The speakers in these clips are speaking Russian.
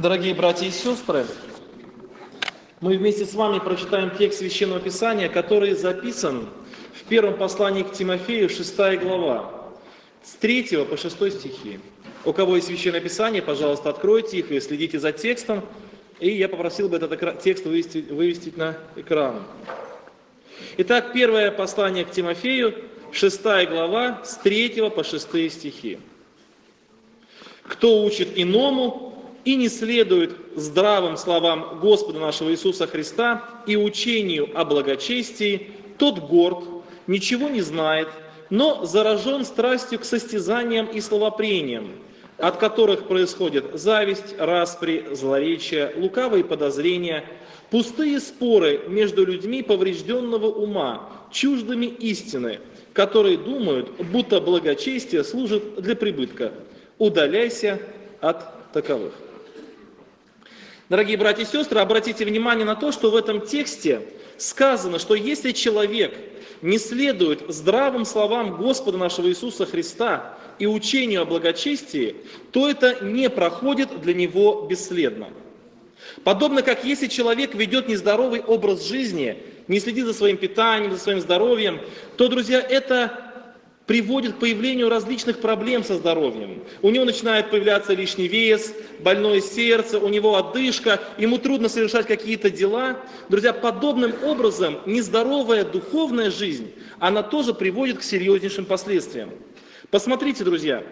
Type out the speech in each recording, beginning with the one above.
Дорогие братья и сестры, мы вместе с вами прочитаем текст Священного Писания, который записан в первом послании к Тимофею, 6 глава, с 3 по 6 стихи. У кого есть Священное Писание, пожалуйста, откройте их и следите за текстом. И я попросил бы этот текст вывести на экран. Итак, первое послание к Тимофею, 6 глава, с 3 по 6 стихи. «Кто учит иному и не следует здравым словам Господа нашего Иисуса Христа и учению о благочестии, тот горд, ничего не знает, но заражен страстью к состязаниям и словопрениям, от которых происходит зависть, распри, злоречие, лукавые подозрения, пустые споры между людьми поврежденного ума, чуждыми истины, которые думают, будто благочестие служит для прибытка. Удаляйся от таковых». Дорогие братья и сестры, обратите внимание на то, что в этом тексте сказано, что если человек не следует здравым словам Господа нашего Иисуса Христа и учению о благочестии, то это не проходит для него бесследно. Подобно как если человек ведет нездоровый образ жизни, не следит за своим питанием, за своим здоровьем, то, друзья, это приводит к появлению различных проблем со здоровьем. У него начинает появляться лишний вес, больное сердце, у него одышка, ему трудно совершать какие-то дела. Друзья, подобным образом нездоровая духовная жизнь, она тоже приводит к серьезнейшим последствиям. Посмотрите, друзья,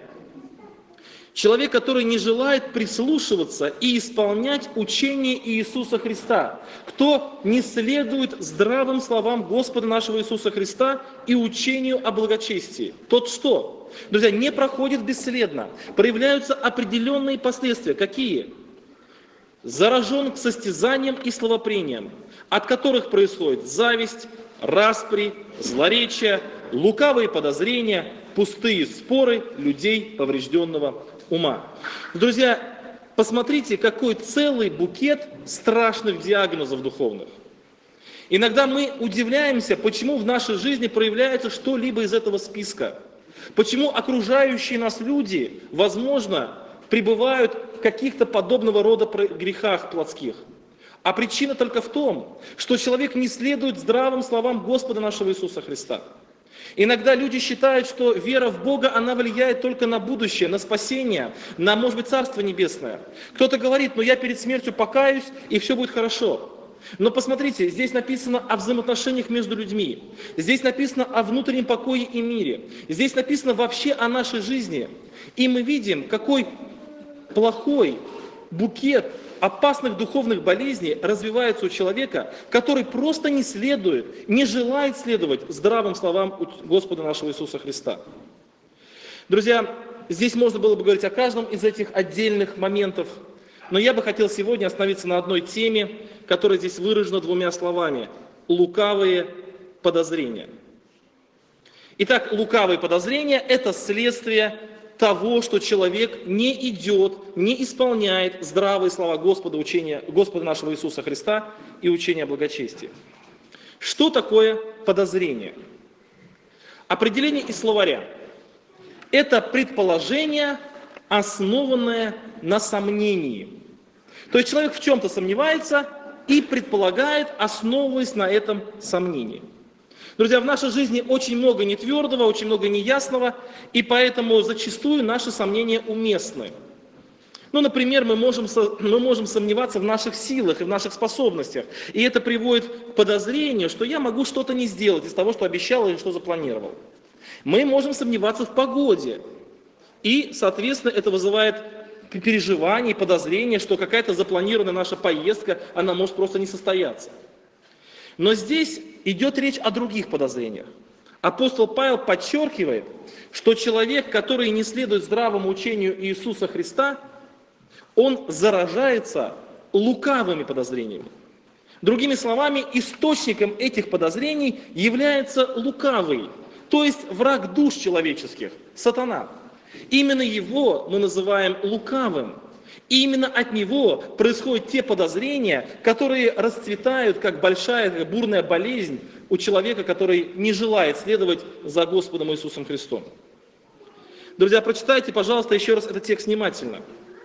человек, который не желает прислушиваться и исполнять учение Иисуса Христа, кто не следует здравым словам Господа нашего Иисуса Христа и учению о благочестии, тот что? Друзья, не проходит бесследно. Проявляются определенные последствия. Какие? Заражен к состязаниям и словопрениям, от которых происходит зависть, распри, злоречие, лукавые подозрения, пустые споры людей поврежденного ума. Друзья, посмотрите, какой целый букет страшных диагнозов духовных. Иногда мы удивляемся, почему в нашей жизни проявляется что-либо из этого списка. Почему окружающие нас люди, возможно, пребывают в каких-то подобного рода грехах плотских. А причина только в том, что человек не следует здравым словам Господа нашего Иисуса Христа. Иногда люди считают, что вера в Бога, она влияет только на будущее, на спасение, на, может быть, Царство Небесное. Кто-то говорит, я перед смертью покаюсь, и все будет хорошо. Но посмотрите, здесь написано о взаимоотношениях между людьми. Здесь написано о внутреннем покое и мире. Здесь написано вообще о нашей жизни. И мы видим, какой плохой букет опасных духовных болезней развивается у человека, который просто не следует, не желает следовать здравым словам Господа нашего Иисуса Христа. Друзья, здесь можно было бы говорить о каждом из этих отдельных моментов, но я бы хотел сегодня остановиться на одной теме, которая здесь выражена двумя словами – лукавые подозрения. Итак, лукавые подозрения – это следствие того, что человек не идет, не исполняет здравые слова Господа нашего Иисуса Христа и учения о благочестии. Что такое подозрение? Определение из словаря. Это предположение, основанное на сомнении. То есть человек в чем-то сомневается и предполагает, основываясь на этом сомнении. Друзья, в нашей жизни очень много нетвердого, очень много неясного, и поэтому зачастую наши сомнения уместны. Например, мы можем сомневаться в наших силах и в наших способностях, и это приводит к подозрению, что я могу что-то не сделать из того, что обещал или что запланировал. Мы можем сомневаться в погоде, и, соответственно, это вызывает переживание, подозрение, что какая-то запланированная наша поездка, она может просто не состояться. Но здесь идет речь о других подозрениях. Апостол Павел подчеркивает, что человек, который не следует здравому учению Иисуса Христа, он заражается лукавыми подозрениями. Другими словами, источником этих подозрений является лукавый, то есть враг душ человеческих, сатана. Именно его мы называем лукавым. И именно от него происходят те подозрения, которые расцветают, как большая, как бурная болезнь у человека, который не желает следовать за Господом Иисусом Христом. Друзья, прочитайте, пожалуйста, еще раз этот текст внимательно.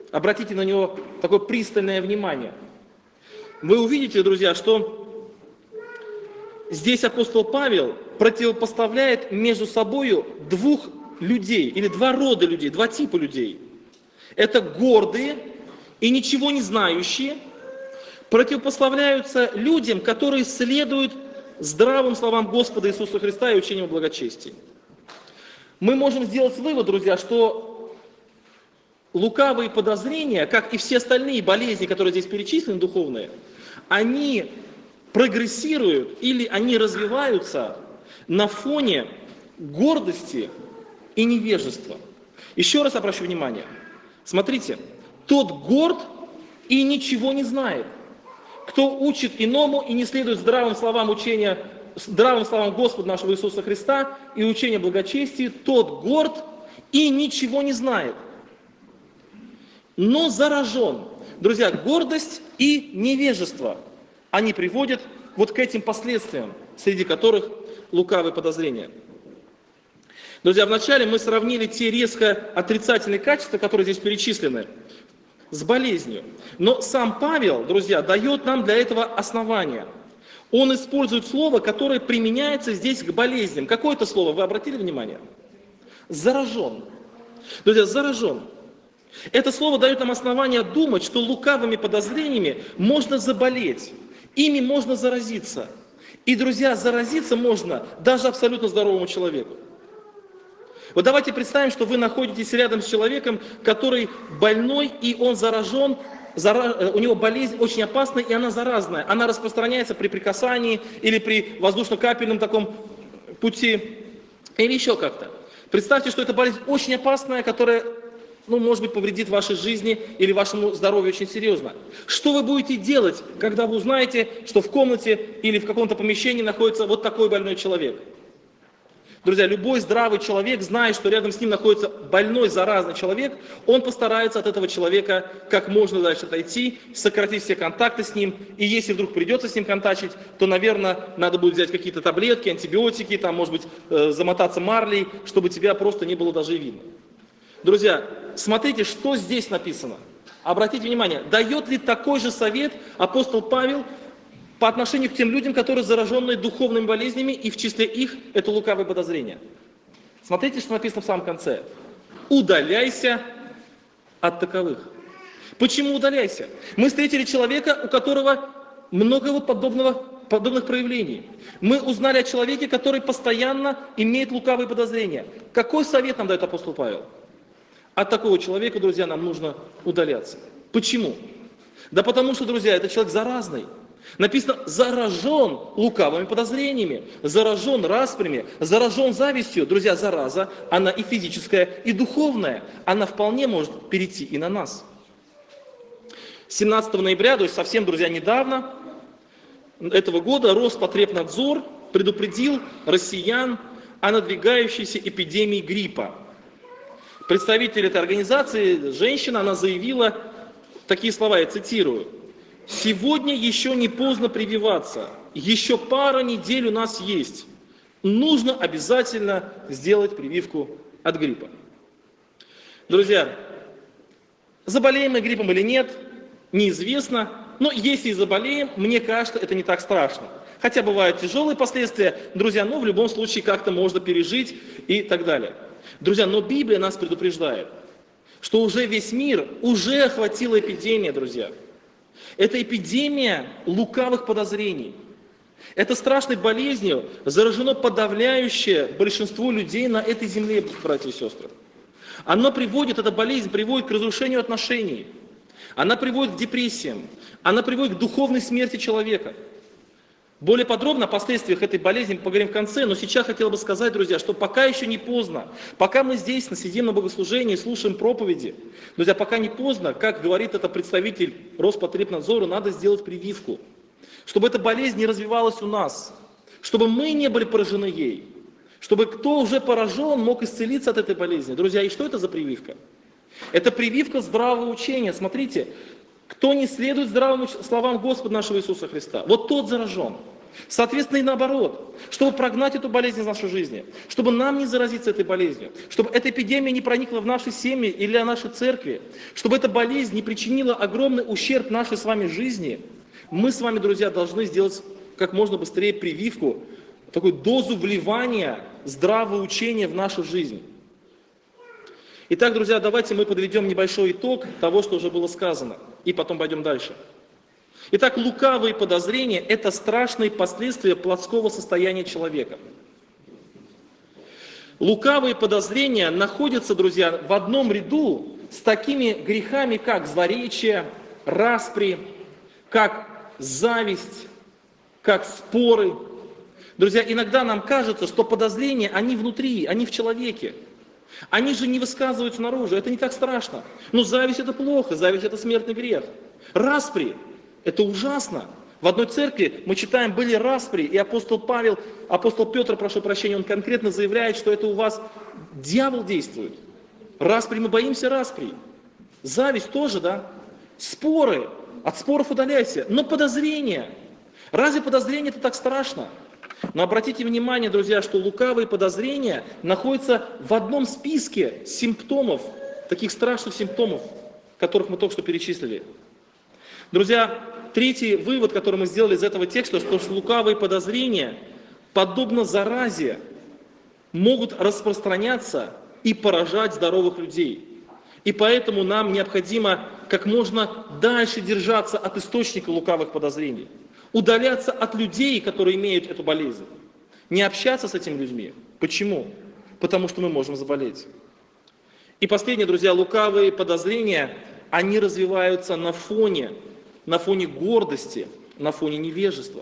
обратите на него такое пристальное внимание. Вы увидите, друзья, что здесь апостол Павел противопоставляет между собой двух людей, или два рода людей, два типа людей. Это гордые и ничего не знающие, противопоставляются людям, которые следуют здравым словам Господа Иисуса Христа и учению о благочестии. Мы можем сделать вывод, друзья, что лукавые подозрения, как и все остальные болезни, которые здесь перечислены, духовные, они прогрессируют или они развиваются на фоне гордости и невежества. Еще раз обращу внимание. Смотрите, тот горд и ничего не знает. Кто учит иному и не следует здравым словам учения, здравым словам Господа нашего Иисуса Христа и учения о благочестии, тот горд и ничего не знает, но заражен. Друзья, гордость и невежество, они приводят вот к этим последствиям, среди которых лукавые подозрения. Друзья, вначале мы сравнили те резко отрицательные качества, которые здесь перечислены, с болезнью. Но сам Павел, друзья, дает нам для этого основания. Он использует слово, которое применяется здесь к болезням. Какое это слово? Вы обратили внимание? Заражен. Друзья, заражен. Это слово дает нам основание думать, что лукавыми подозрениями можно заболеть, ими можно заразиться. И, друзья, заразиться можно даже абсолютно здоровому человеку. Вот давайте представим, что вы находитесь рядом с человеком, который больной, и он заражен, у него болезнь очень опасная, и она заразная. Она распространяется при прикасании или при воздушно-капельном таком пути, или еще как-то. Представьте, что эта болезнь очень опасная, которая, может быть, повредит вашей жизни или вашему здоровью очень серьезно. Что вы будете делать, когда вы узнаете, что в комнате или в каком-то помещении находится вот такой больной человек? Друзья, любой здравый человек, зная, что рядом с ним находится больной, заразный человек, он постарается от этого человека как можно дальше отойти, сократить все контакты с ним. И если вдруг придется с ним контактить, то, наверное, надо будет взять какие-то таблетки, антибиотики, там, может быть, замотаться марлей, чтобы тебя просто не было даже и видно. Друзья, смотрите, что здесь написано. Обратите внимание, дает ли такой же совет апостол Павел по отношению к тем людям, которые заражены духовными болезнями, и в числе их это лукавое подозрение. Смотрите, что написано в самом конце. Удаляйся от таковых. Почему удаляйся? Мы встретили человека, у которого много вот подобных проявлений. Мы узнали о человеке, который постоянно имеет лукавые подозрения. Какой совет нам дает апостол Павел? От такого человека, друзья, нам нужно удаляться. Почему? Да потому что, друзья, этот человек заразный. Написано, заражен лукавыми подозрениями, заражен распрями, заражен завистью. Друзья, зараза, она и физическая, и духовная. Она вполне может перейти и на нас. 17 ноября, то есть совсем, друзья, недавно, этого года Роспотребнадзор предупредил россиян о надвигающейся эпидемии гриппа. Представитель этой организации, женщина, она заявила такие слова, я цитирую. «Сегодня еще не поздно прививаться, еще пара недель у нас есть. Нужно обязательно сделать прививку от гриппа». Друзья, заболеем мы гриппом или нет, неизвестно, но если и заболеем, мне кажется, это не так страшно. Хотя бывают тяжелые последствия, друзья, но в любом случае как-то можно пережить и так далее. Друзья, но Библия нас предупреждает, что уже весь мир, уже охватила эпидемия, друзья. Это эпидемия лукавых подозрений. Это страшной болезнью заражено подавляющее большинство людей на этой земле, братья и сестры. Эта болезнь приводит к разрушению отношений. Она приводит к депрессиям. Она приводит к духовной смерти человека. Более подробно о последствиях этой болезни мы поговорим в конце, но сейчас хотел бы сказать, друзья, что пока еще не поздно, пока мы здесь сидим на богослужении, слушаем проповеди, друзья, пока не поздно, как говорит это представитель Роспотребнадзора, надо сделать прививку, чтобы эта болезнь не развивалась у нас, чтобы мы не были поражены ей, чтобы кто уже поражен, мог исцелиться от этой болезни. Друзья, и что это за прививка? Это прививка здравого учения. Смотрите, кто не следует здравым словам Господа нашего Иисуса Христа, вот тот заражен. Соответственно, и наоборот, чтобы прогнать эту болезнь из нашей жизни, чтобы нам не заразиться этой болезнью, чтобы эта эпидемия не проникла в наши семьи или в наши церкви, чтобы эта болезнь не причинила огромный ущерб нашей с вами жизни, мы с вами, друзья, должны сделать как можно быстрее прививку, такую дозу вливания здравого учения в нашу жизнь. Итак, друзья, давайте мы подведем небольшой итог того, что уже было сказано, и потом пойдем дальше. Итак, лукавые подозрения – это страшные последствия плотского состояния человека. Лукавые подозрения находятся, друзья, в одном ряду с такими грехами, как злоречие, распри, как зависть, как споры. Друзья, иногда нам кажется, что подозрения, они внутри, они в человеке. Они же не высказываются наружу, это не так страшно. Но зависть – это плохо, зависть – это смертный грех. Распри – это ужасно. В одной церкви мы читаем, были распри, и апостол Петр, прошу прощения, он конкретно заявляет, что это у вас дьявол действует. Распри, мы боимся распри. Зависть тоже, да? Споры, от споров удаляйся. Но подозрения. Разве подозрения это так страшно? Но обратите внимание, друзья, что лукавые подозрения находятся в одном списке симптомов, таких страшных симптомов, которых мы только что перечислили. Друзья, третий вывод, который мы сделали из этого текста, что лукавые подозрения, подобно заразе, могут распространяться и поражать здоровых людей. И поэтому нам необходимо как можно дальше держаться от источника лукавых подозрений. Удаляться от людей, которые имеют эту болезнь. Не общаться с этими людьми. Почему? Потому что мы можем заболеть. И последнее, друзья, лукавые подозрения, они развиваются на фоне гордости, на фоне невежества.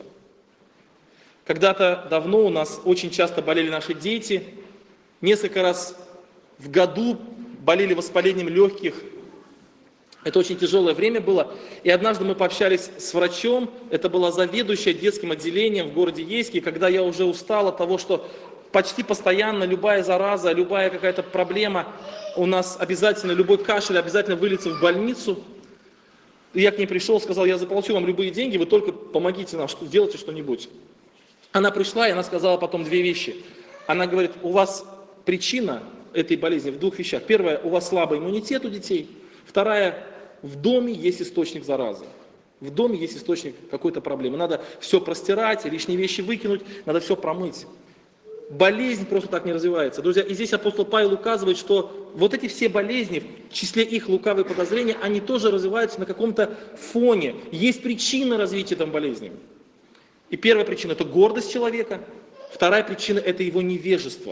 Когда-то давно у нас очень часто болели наши дети. Несколько раз в году болели воспалением легких. Это очень тяжелое время было. И однажды мы пообщались с врачом, это была заведующая детским отделением в городе Ейске, когда я уже устал от того, что почти постоянно любая зараза, любая какая-то проблема, у нас обязательно, любой кашель обязательно выльется в больницу. И я к ней пришел, сказал, я заплачу вам любые деньги, вы только помогите нам, сделайте что-нибудь. Она пришла, и она сказала потом две вещи. Она говорит, у вас причина этой болезни в двух вещах. Первое, у вас слабый иммунитет у детей. Вторая, в доме есть источник заразы. В доме есть источник какой-то проблемы. Надо все простирать, лишние вещи выкинуть, надо все промыть. Болезнь просто так не развивается. Друзья, и здесь апостол Павел указывает, что вот эти все болезни, в числе их лукавые подозрения, они тоже развиваются на каком-то фоне. Есть причины развития этой болезни. И первая причина – это гордость человека. Вторая причина – это его невежество.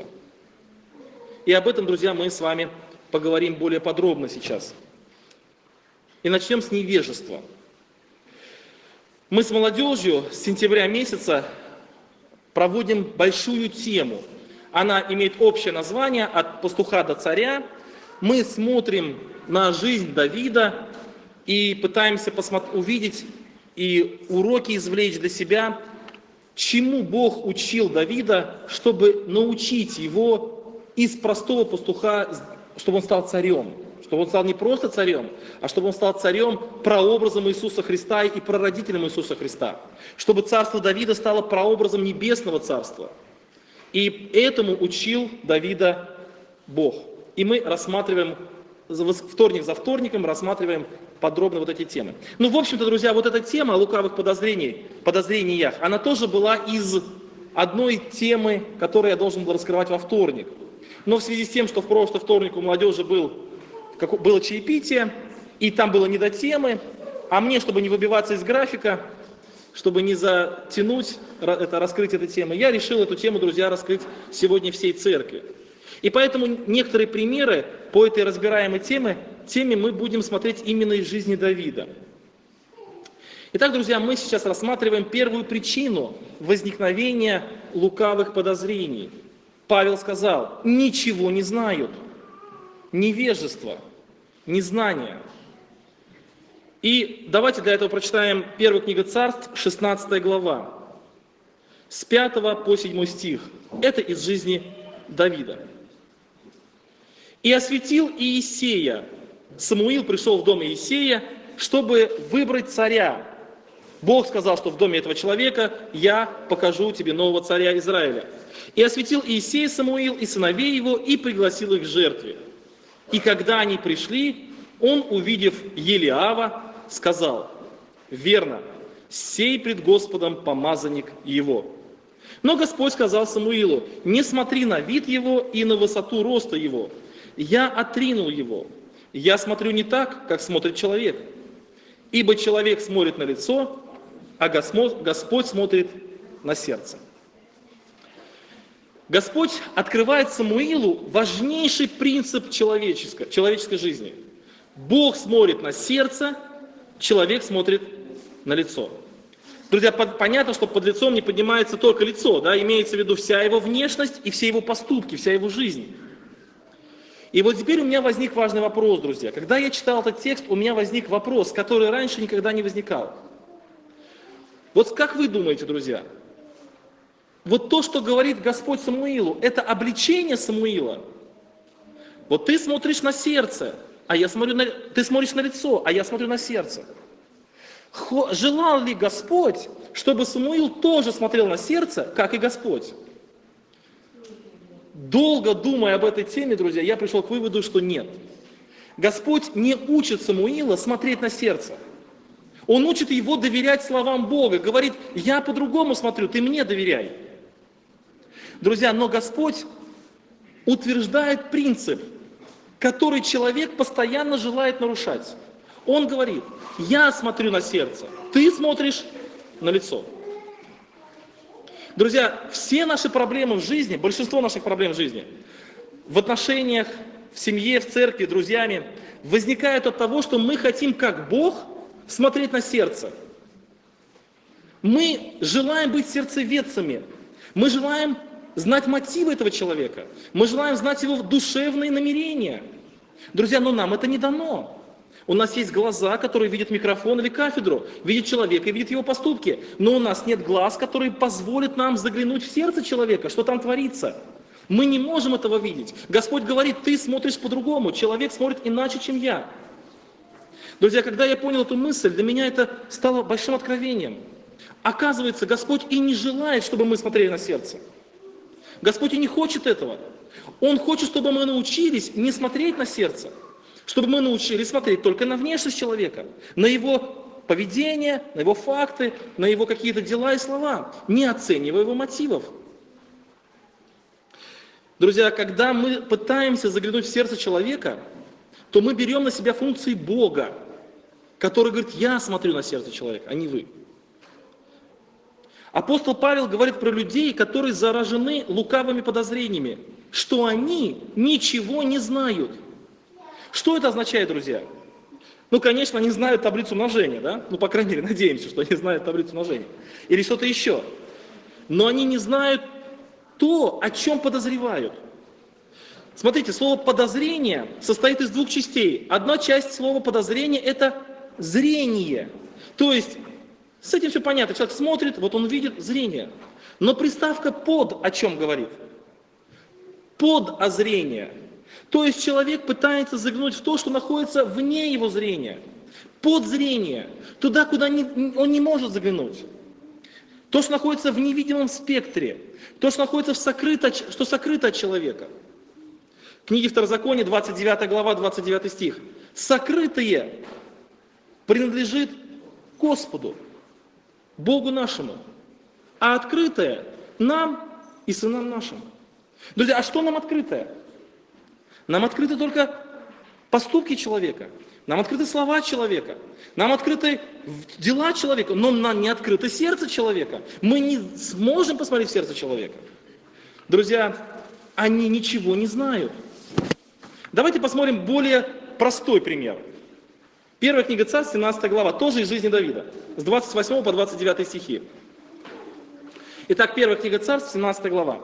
И об этом, друзья, мы с вами поговорим более подробно сейчас. И начнем с невежества. Мы с молодежью с сентября месяца проводим большую тему. Она имеет общее название «От пастуха до царя». Мы смотрим на жизнь Давида и пытаемся увидеть и уроки извлечь для себя, чему Бог учил Давида, чтобы научить его из простого пастуха, чтобы он стал царем. Чтобы он стал не просто царем, а чтобы он стал царем прообразом Иисуса Христа и прародителем Иисуса Христа. Чтобы царство Давида стало прообразом небесного царства. И этому учил Давида Бог. И мы рассматриваем, вторник за вторником, рассматриваем подробно вот эти темы. Ну, в общем-то, друзья, вот эта тема о лукавых подозрениях, она тоже была из одной темы, которую я должен был раскрывать во вторник. Но в связи с тем, что в прошлый вторник у молодежи было чаепитие, и там было не до темы, а мне, чтобы не выбиваться из графика, чтобы не затянуть раскрытие этой темы, я решил эту тему, друзья, раскрыть сегодня всей церкви. И поэтому некоторые примеры по этой разбираемой теме мы будем смотреть именно из жизни Давида. Итак, друзья, мы сейчас рассматриваем первую причину возникновения лукавых подозрений. Павел сказал, ничего не знают. Невежество, незнание. И давайте для этого прочитаем первую книгу Царств, 16 глава, с 5 по 7 стих. Это из жизни Давида. «И осветил Иисея». Самуил пришел в дом Иисея, чтобы выбрать царя. Бог сказал, что в доме этого человека я покажу тебе нового царя Израиля. И осветил Иисей Самуил и сыновей его, и пригласил их к жертве. И когда они пришли, он, увидев Елиава, сказал: верно, сей пред Господом помазанник его. Но Господь сказал Самуилу: не смотри на вид его и на высоту роста его. Я отринул его. Я смотрю не так, как смотрит человек. Ибо человек смотрит на лицо, а Господь смотрит на сердце. Господь открывает Самуилу важнейший принцип человеческой жизни. Бог смотрит на сердце, человек смотрит на лицо. Друзья, понятно, что под лицом не поднимается только лицо, да, имеется в виду вся его внешность и все его поступки, вся его жизнь. И вот теперь у меня возник важный вопрос, друзья. Когда я читал этот текст, у меня возник вопрос, который раньше никогда не возникал. Вот как вы думаете, друзья? Вот то, что говорит Господь Самуилу, это обличение Самуила. Вот ты смотришь на сердце, а я смотрю ты смотришь на лицо, а я смотрю на сердце. Желал ли Господь, чтобы Самуил тоже смотрел на сердце, как и Господь? Долго думая об этой теме, друзья, я пришел к выводу, что нет. Господь не учит Самуила смотреть на сердце. Он учит его доверять словам Бога. Говорит: я по-другому смотрю, ты мне доверяй. Друзья, но Господь утверждает принцип, который человек постоянно желает нарушать. Он говорит: я смотрю на сердце, ты смотришь на лицо. Друзья, все наши проблемы в жизни, большинство наших проблем в жизни, в отношениях, в семье, в церкви, друзьями, возникают от того, что мы хотим, как Бог, смотреть на сердце. Мы желаем быть сердцеведцами. Мы желаем знать мотивы этого человека. Мы желаем знать его душевные намерения. Друзья, но нам это не дано. У нас есть глаза, которые видят микрофон или кафедру, видят человека и видят его поступки. Но у нас нет глаз, которые позволят нам заглянуть в сердце человека, что там творится. Мы не можем этого видеть. Господь говорит: ты смотришь по-другому, человек смотрит иначе, чем я. Друзья, когда я понял эту мысль, для меня это стало большим откровением. Оказывается, Господь и не желает, чтобы мы смотрели на сердце. Господь и не хочет этого. Он хочет, чтобы мы научились не смотреть на сердце, чтобы мы научились смотреть только на внешность человека, на его поведение, на его факты, на его какие-то дела и слова, не оценивая его мотивов. Друзья, когда мы пытаемся заглянуть в сердце человека, то мы берем на себя функции Бога, который говорит: я смотрю на сердце человека, а не вы. Апостол Павел говорит про людей, которые заражены лукавыми подозрениями, что они ничего не знают. Что это означает, друзья? Ну, конечно, они знают таблицу умножения, да? Ну, по крайней мере, надеемся, что они знают таблицу умножения. Или что-то еще. Но они не знают то, о чем подозревают. Смотрите, слово «подозрение» состоит из двух частей. Одна часть слова «подозрение» – это зрение. То есть, с этим все понятно. Человек смотрит, вот он видит зрение. Но приставка «под» о чем говорит? Подозрение. То есть человек пытается заглянуть в то, что находится вне его зрения. Подзрение. Туда, куда он не может заглянуть. То, что находится в невидимом спектре. То, что находится что сокрыто от человека. В книге Второзакония, 29 глава, 29 стих. Сокрытое принадлежит Господу, Богу нашему, а открытое нам и сынам нашим. Друзья, а что нам открытое? Нам открыты только поступки человека, нам открыты слова человека, нам открыты дела человека, но нам не открыто сердце человека. Мы не сможем посмотреть в сердце человека. Друзья, они ничего не знают. Давайте посмотрим более простой пример. Первая книга Царств, 17 глава, тоже из жизни Давида, с 28 по 29 стихи. Итак, первая книга Царств, 17 глава.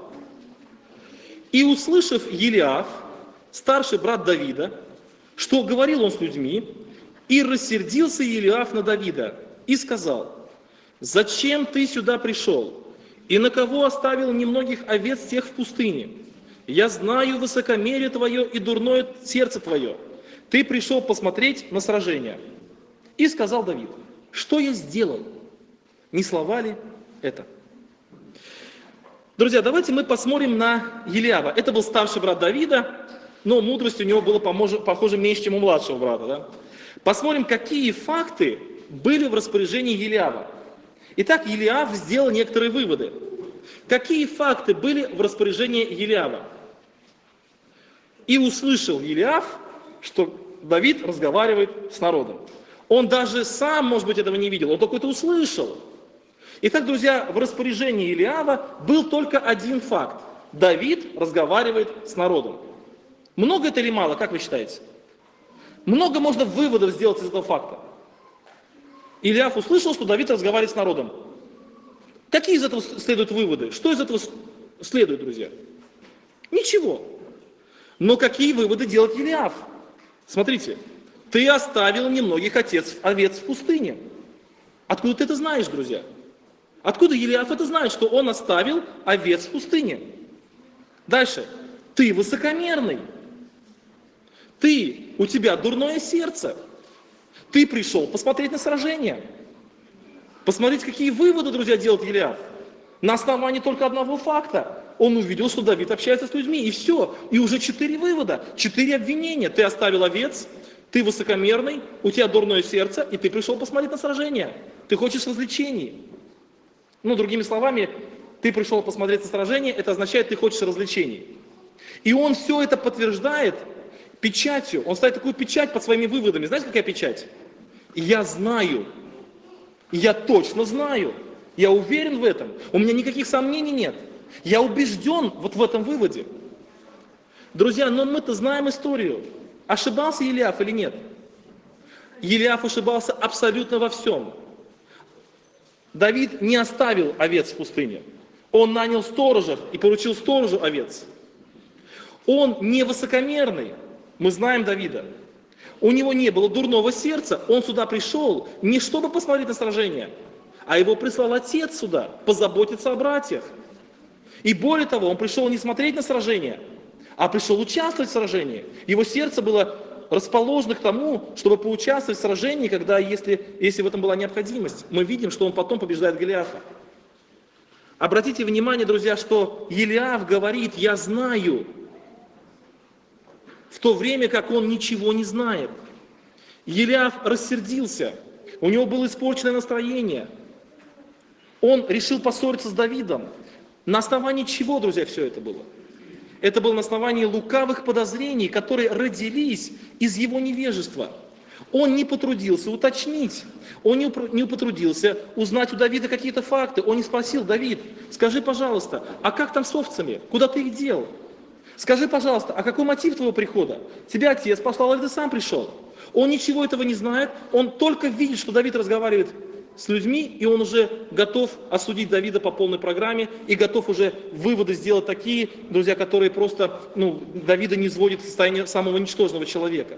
«И услышав Елиав, старший брат Давида, что говорил он с людьми, и рассердился Елиав на Давида, и сказал: зачем ты сюда пришел, и на кого оставил немногих овец тех в пустыне? Я знаю высокомерие твое и дурное сердце твое. Ты пришел посмотреть на сражение. И сказал Давид: что я сделал? Не слова ли это? Друзья, давайте мы посмотрим на Елиава. Это был старший брат Давида, но мудрость у него была, похоже, меньше, чем у младшего брата. Да? Посмотрим, какие факты были в распоряжении Елиава. Итак, Елиав сделал некоторые выводы. Какие факты были в распоряжении Елиава? И услышал Елиав, что Давид разговаривает с народом. Он даже сам, может быть, этого не видел, он только это услышал. Итак, друзья, в распоряжении Елиава был только один факт. Давид разговаривает с народом. Много это или мало, как вы считаете? Много можно выводов сделать из этого факта. Елиав услышал, что Давид разговаривает с народом. Какие из этого следуют выводы? Что из этого следует, друзья? Ничего. Но какие выводы делает Елиав? Смотрите, ты оставил немногих овец в пустыне. Откуда ты это знаешь, друзья? Откуда Елиав это знает, что он оставил овец в пустыне? Дальше. Ты высокомерный. У тебя дурное сердце. Ты пришел посмотреть на сражение. Посмотрите, какие выводы, друзья, делает Елиав. На основании только одного факта. Он увидел, что Давид общается с людьми, и все. И уже 4 вывода, 4 обвинения. Ты оставил овец, ты высокомерный, у тебя дурное сердце, и ты пришел посмотреть на сражение. Ты хочешь развлечений. Другими словами, ты пришел посмотреть на сражение, это означает, ты хочешь развлечений. И он все это подтверждает печатью. Он ставит такую печать под своими выводами. Знаете, какая печать? Я знаю. Я точно знаю. Я уверен в этом. У меня никаких сомнений нет. Я убежден вот в этом выводе. Друзья, но мы-то знаем историю. Ошибался Елиав или нет? Елиав ошибался абсолютно во всем. Давид не оставил овец в пустыне. Он нанял сторожа и поручил сторожу овец. Он не высокомерный. Мы знаем Давида. У него не было дурного сердца. Он сюда пришел не чтобы посмотреть на сражение, а его прислал отец сюда, позаботиться о братьях. И более того, он пришел не смотреть на сражение, а пришел участвовать в сражении. Его сердце было расположено к тому, чтобы поучаствовать в сражении, если в этом была необходимость. Мы видим, что он потом побеждает Голиафа. Обратите внимание, друзья, что Елиав говорит: «Я знаю», в то время как он ничего не знает. Елиав рассердился, у него было испорченное настроение. Он решил поссориться с Давидом. На основании чего, друзья, все это было? Это было на основании лукавых подозрений, которые родились из его невежества. Он не потрудился уточнить, он не потрудился узнать у Давида какие-то факты. Он не спросил: Давид, скажи, пожалуйста, а как там с овцами? Куда ты их дел? Скажи, пожалуйста, а какой мотив твоего прихода? Тебя отец послал или ты сам пришел? Он ничего этого не знает, он только видит, что Давид разговаривает с людьми, и он уже готов осудить Давида по полной программе, и готов уже выводы сделать такие, друзья, которые просто, Давида не сводят в состояние самого ничтожного человека.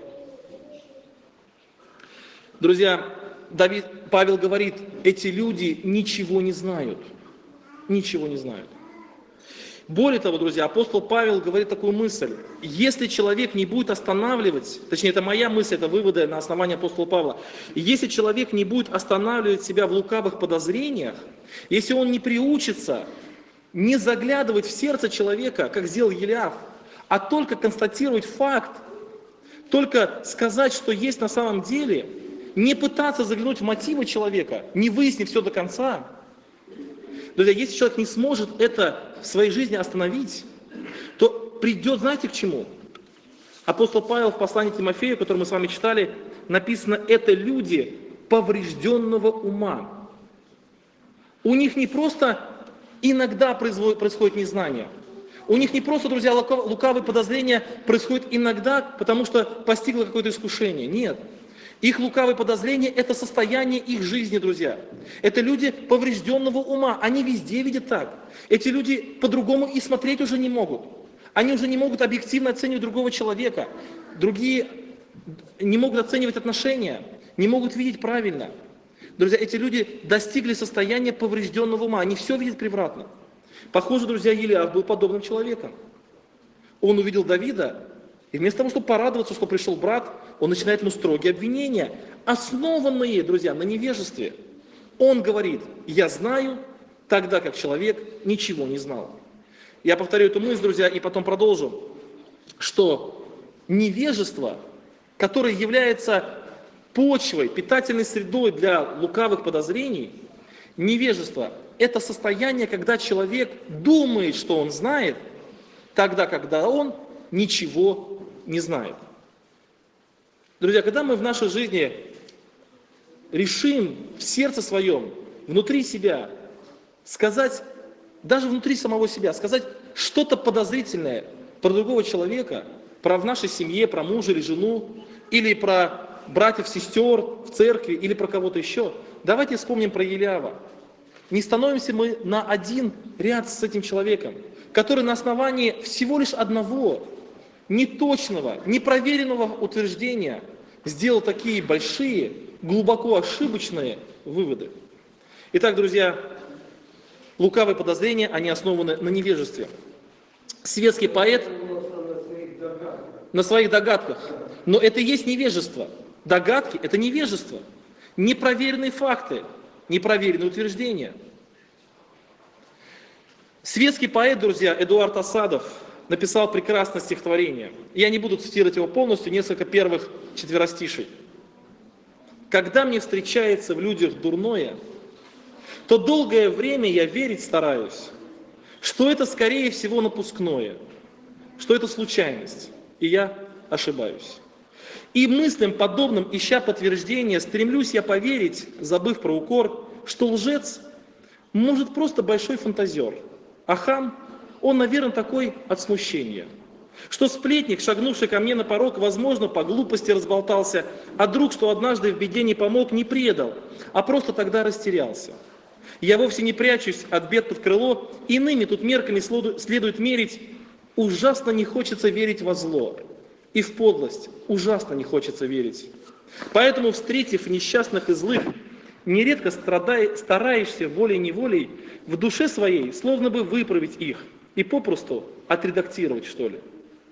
Друзья, Павел говорит: эти люди ничего не знают. Ничего не знают. Более того, друзья, апостол Павел говорит такую мысль: если человек не будет останавливать, точнее, это моя мысль, это выводы на основании апостола Павла, если человек не будет останавливать себя в лукавых подозрениях, если он не приучится не заглядывать в сердце человека, как сделал Елиав, а только констатировать факт, только сказать, что есть на самом деле, не пытаться заглянуть в мотивы человека, не выяснив все до конца. Друзья, если человек не сможет это в своей жизни остановить, то придет, знаете, к чему? Апостол Павел в послании к Тимофею, которое мы с вами читали, написано: это люди поврежденного ума. У них не просто иногда происходит незнание. У них не просто, друзья, лукавые подозрения происходят иногда, потому что постигло какое-то искушение. Нет. Их лукавые подозрения – это состояние их жизни, друзья. Это люди поврежденного ума. Они везде видят так. Эти люди по-другому и смотреть уже не могут. Они уже не могут объективно оценивать другого человека. Другие не могут оценивать отношения, не могут видеть правильно. Друзья, эти люди достигли состояния поврежденного ума. Они все видят превратно. Похоже, друзья, Елиав был подобным человеком. Он увидел Давида, и вместо того, чтобы порадоваться, что пришел брат, он начинает ему строгие обвинения, основанные, друзья, на невежестве. Он говорит: я знаю, тогда как человек ничего не знал. Я повторю эту мысль, друзья, и потом продолжу, что невежество, которое является почвой, питательной средой для лукавых подозрений, невежество – это состояние, когда человек думает, что он знает, тогда, когда он ничего не знает. Друзья, когда мы в нашей жизни решим в сердце своем, внутри себя, сказать, даже внутри самого себя, сказать что-то подозрительное про другого человека, про в нашей семье, про мужа или жену, или про братьев, сестер в церкви, или про кого-то еще, давайте вспомним про Елиава. Не становимся мы на один ряд с этим человеком, который на основании всего лишь одного неточного, непроверенного утверждения сделал такие большие, глубоко ошибочные выводы. Итак, друзья, лукавые подозрения, они основаны на невежестве. Светский поэт на своих догадках. Но это и есть невежество. Догадки – это невежество. Непроверенные факты, непроверенные утверждения. Светский поэт, друзья, Эдуард Асадов написал прекрасное стихотворение. Я не буду цитировать его полностью, несколько первых четверостишей. «Когда мне встречается в людях дурное, то долгое время я верить стараюсь, что это скорее всего напускное, что это случайность, и я ошибаюсь. И мыслям подобным, ища подтверждения, стремлюсь я поверить, забыв про укор, что лжец может просто большой фантазер, а хам, он, наверное, такой от смущения, что сплетник, шагнувший ко мне на порог, возможно, по глупости разболтался, а друг, что однажды в беде не помог, не предал, а просто тогда растерялся. Я вовсе не прячусь от бед под крыло, иными тут мерками следует мерить, ужасно не хочется верить во зло, и в подлость ужасно не хочется верить. Поэтому, встретив несчастных и злых, нередко стараешься волей-неволей в душе своей словно бы выправить их и попросту отредактировать, что ли.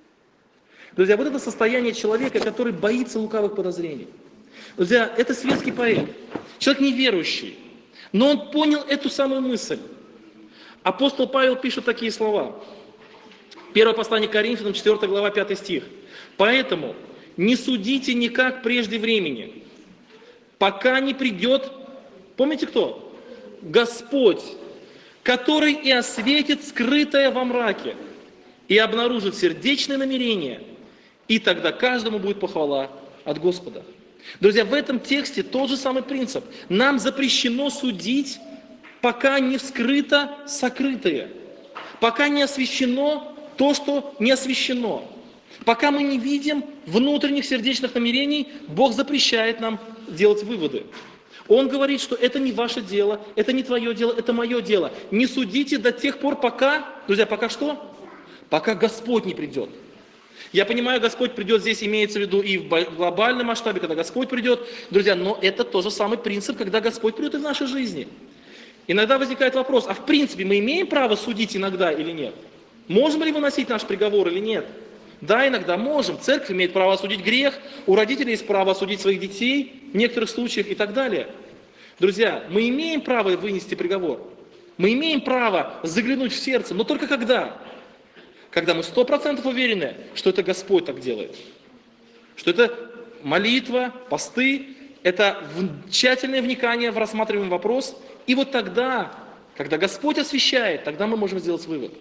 Друзья, вот это состояние человека, который боится лукавых подозрений. Друзья, это светский поэт, человек неверующий, но он понял эту самую мысль. Апостол Павел пишет такие слова. Первое послание к Коринфянам, 4 глава, 5 стих. «Поэтому не судите никак прежде времени, пока не придет, помните кто? Господь, который и осветит скрытое во мраке, и обнаружит сердечное намерение, и тогда каждому будет похвала от Господа». Друзья, в этом тексте тот же самый принцип. Нам запрещено судить, пока не вскрыто сокрытое, пока не освящено то, что не освящено. Пока мы не видим внутренних сердечных намерений, Бог запрещает нам делать выводы. Он говорит, что это не ваше дело, это не твое дело, это мое дело. Не судите до тех пор, пока, друзья, пока что? Пока Господь не придет. Я понимаю, Господь придет, здесь имеется в виду и в глобальном масштабе, когда Господь придет, друзья, но это тот же самый принцип, когда Господь придет и в нашей жизни. Иногда возникает вопрос, а в принципе мы имеем право судить иногда или нет? Можем ли выносить наш приговор или нет? Да, иногда можем. Церковь имеет право осудить грех, у родителей есть право осудить своих детей в некоторых случаях и так далее. Друзья, мы имеем право вынести приговор. Мы имеем право заглянуть в сердце, но только когда? Когда мы 100% уверены, что это Господь так делает. Что это молитва, посты, это тщательное вникание в рассматриваемый вопрос. И вот тогда, когда Господь освящает, тогда мы можем сделать вывод.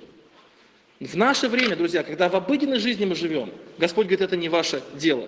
В наше время, друзья, когда в обыденной жизни мы живем, Господь говорит, это не ваше дело.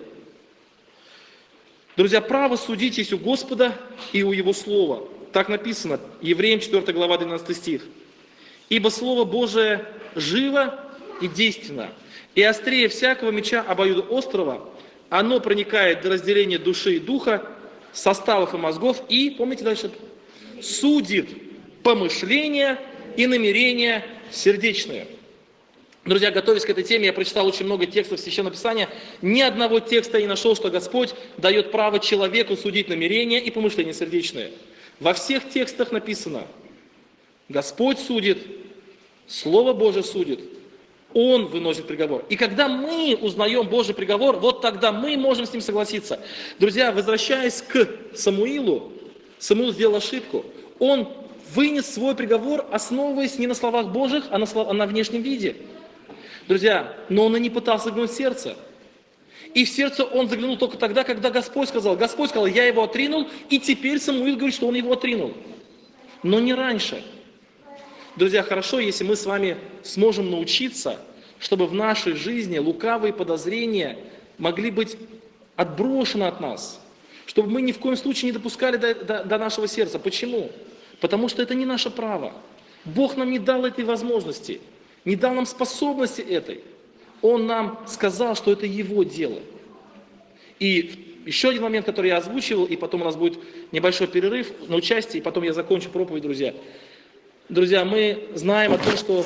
Друзья, право судить есть у Господа и у Его Слова. Так написано, Евреям 4 глава 12 стих. «Ибо Слово Божие живо и действенно, и острее всякого меча обоюдоострого, оно проникает до разделения души и духа, составов и мозгов, и, помните дальше, судит помышления и намерения сердечные». Друзья, готовясь к этой теме, я прочитал очень много текстов Священного Писания. Ни одного текста я не нашел, что Господь дает право человеку судить намерения и помышления сердечные. Во всех текстах написано, Господь судит, Слово Божие судит, Он выносит приговор. И когда мы узнаем Божий приговор, вот тогда мы можем с ним согласиться. Друзья, возвращаясь к Самуилу, Самуил сделал ошибку. Он вынес свой приговор, основываясь не на словах Божьих, а на внешнем виде. Друзья, но он и не пытался заглянуть в сердце. И в сердце он заглянул только тогда, когда Господь сказал, я его отринул, и теперь Самуил говорит, что он его отринул. Но не раньше. Друзья, хорошо, если мы с вами сможем научиться, чтобы в нашей жизни лукавые подозрения могли быть отброшены от нас. Чтобы мы ни в коем случае не допускали до нашего сердца. Почему? Потому что это не наше право. Бог нам не дал этой возможности, не дал нам способности этой. Он нам сказал, что это Его дело. И еще один момент, который я озвучивал, и потом у нас будет небольшой перерыв на участие, и потом я закончу проповедь, друзья. Друзья, мы знаем о том, что